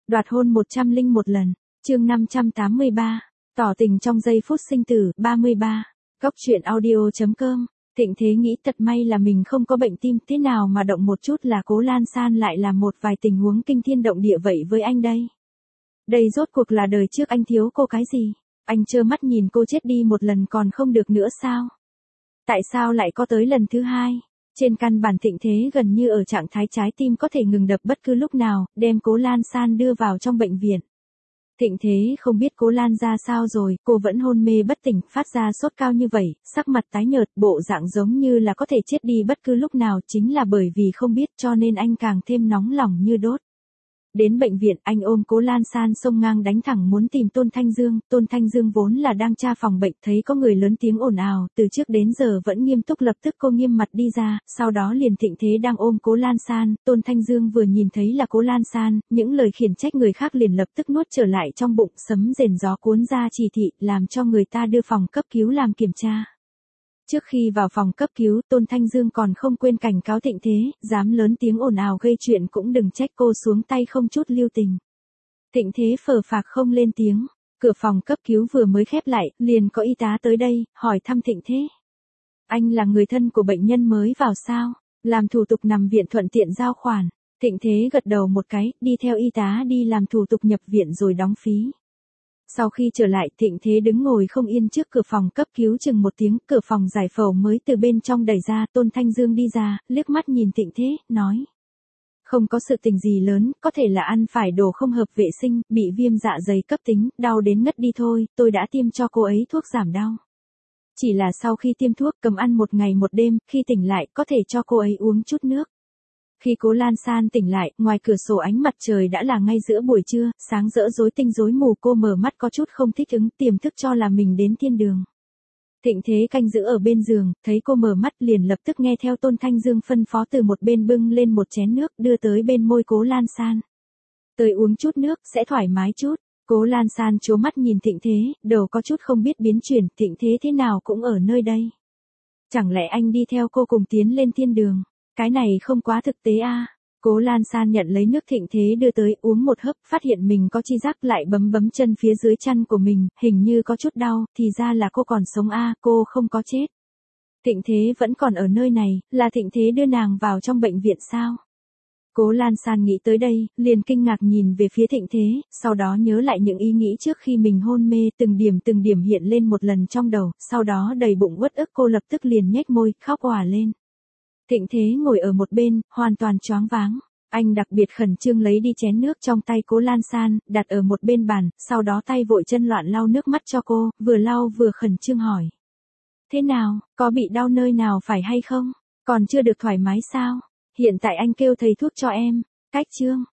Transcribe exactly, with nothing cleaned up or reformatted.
Đoạt hôn một trăm linh một lần, chương năm trăm tám mươi ba, tỏ tình trong giây phút sinh tử, ba mươi ba, góc truyện audio.com, Thịnh Thế nghĩ thật may là mình không có bệnh tim, thế nào mà động một chút là Cố Lan San lại làm một vài tình huống kinh thiên động địa vậy với anh đây. Đây rốt cuộc là đời trước anh thiếu cô cái gì, anh trơ mắt nhìn cô chết đi một lần còn không được nữa sao? Tại sao lại có tới lần thứ hai? Trên căn bản Thịnh Thế gần như ở trạng thái trái tim có thể ngừng đập bất cứ lúc nào, đem Cố Lan San đưa vào trong bệnh viện. Thịnh Thế không biết Cố Lan ra sao rồi, cô vẫn hôn mê bất tỉnh, phát ra sốt cao như vậy, sắc mặt tái nhợt, bộ dạng giống như là có thể chết đi bất cứ lúc nào, chính là bởi vì không biết cho nên anh càng thêm nóng lòng như đốt. Đến bệnh viện, anh ôm Cố Lan San xông ngang đánh thẳng muốn tìm Tôn Thanh Dương, Tôn Thanh Dương vốn là đang tra phòng bệnh, thấy có người lớn tiếng ồn ào, từ trước đến giờ vẫn nghiêm túc, lập tức cô nghiêm mặt đi ra, sau đó liền Thịnh Thế đang ôm Cố Lan San, Tôn Thanh Dương vừa nhìn thấy là Cố Lan San, những lời khiển trách người khác liền lập tức nuốt trở lại trong bụng, sấm rền gió cuốn ra chỉ thị, làm cho người ta đưa phòng cấp cứu làm kiểm tra. Trước khi vào phòng cấp cứu, Tôn Thanh Dương còn không quên cảnh cáo Thịnh Thế, dám lớn tiếng ồn ào gây chuyện cũng đừng trách cô xuống tay không chút lưu tình. Thịnh Thế phờ phạc không lên tiếng, cửa phòng cấp cứu vừa mới khép lại, liền có y tá tới đây, hỏi thăm Thịnh Thế. Anh là người thân của bệnh nhân mới vào sao? Làm thủ tục nằm viện thuận tiện giao khoản. Thịnh Thế gật đầu một cái, đi theo y tá đi làm thủ tục nhập viện rồi đóng phí. Sau khi trở lại, Thịnh Thế đứng ngồi không yên trước cửa phòng cấp cứu chừng một tiếng, cửa phòng giải phẫu mới từ bên trong đẩy ra, Tôn Thanh Dương đi ra, liếc mắt nhìn Thịnh Thế, nói. Không có sự tình gì lớn, có thể là ăn phải đồ không hợp vệ sinh, bị viêm dạ dày cấp tính, đau đến ngất đi thôi, tôi đã tiêm cho cô ấy thuốc giảm đau. Chỉ là sau khi tiêm thuốc cầm ăn một ngày một đêm, khi tỉnh lại có thể cho cô ấy uống chút nước. Khi Cố Lan San tỉnh lại, ngoài cửa sổ ánh mặt trời đã là ngay giữa buổi trưa, sáng rỡ rối tinh rối mù, cô mở mắt có chút không thích ứng, tiềm thức cho là mình đến thiên đường. Thịnh Thế canh giữ ở bên giường, thấy cô mở mắt liền lập tức nghe theo Tôn Thanh Dương phân phó từ một bên bưng lên một chén nước đưa tới bên môi Cố Lan San. Tới uống chút nước, sẽ thoải mái chút. Cố Lan San trố mắt nhìn Thịnh Thế, đầu có chút không biết biến chuyển, Thịnh Thế thế nào cũng ở nơi đây. Chẳng lẽ anh đi theo cô cùng tiến lên thiên đường? Cái này không quá thực tế a. À. Cố Lan San nhận lấy nước Thịnh Thế đưa tới, uống một hớp, phát hiện mình có chi giác, lại bấm bấm chân phía dưới chân của mình, hình như có chút đau, thì ra là cô còn sống a, à, cô không có chết. Thịnh Thế vẫn còn ở nơi này, là Thịnh Thế đưa nàng vào trong bệnh viện sao? Cố Lan San nghĩ tới đây, liền kinh ngạc nhìn về phía Thịnh Thế, sau đó nhớ lại những ý nghĩ trước khi mình hôn mê, từng điểm từng điểm hiện lên một lần trong đầu, sau đó đầy bụng uất ức, cô lập tức liền nhếch môi, khóc òa lên. Thịnh Thế ngồi ở một bên, hoàn toàn choáng váng. Anh đặc biệt khẩn trương lấy đi chén nước trong tay Cố Lan San, đặt ở một bên bàn, sau đó tay vội chân loạn lau nước mắt cho cô, vừa lau vừa khẩn trương hỏi. Thế nào, có bị đau nơi nào phải hay không? Còn chưa được thoải mái sao? Hiện tại anh kêu thầy thuốc cho em. Cách chương.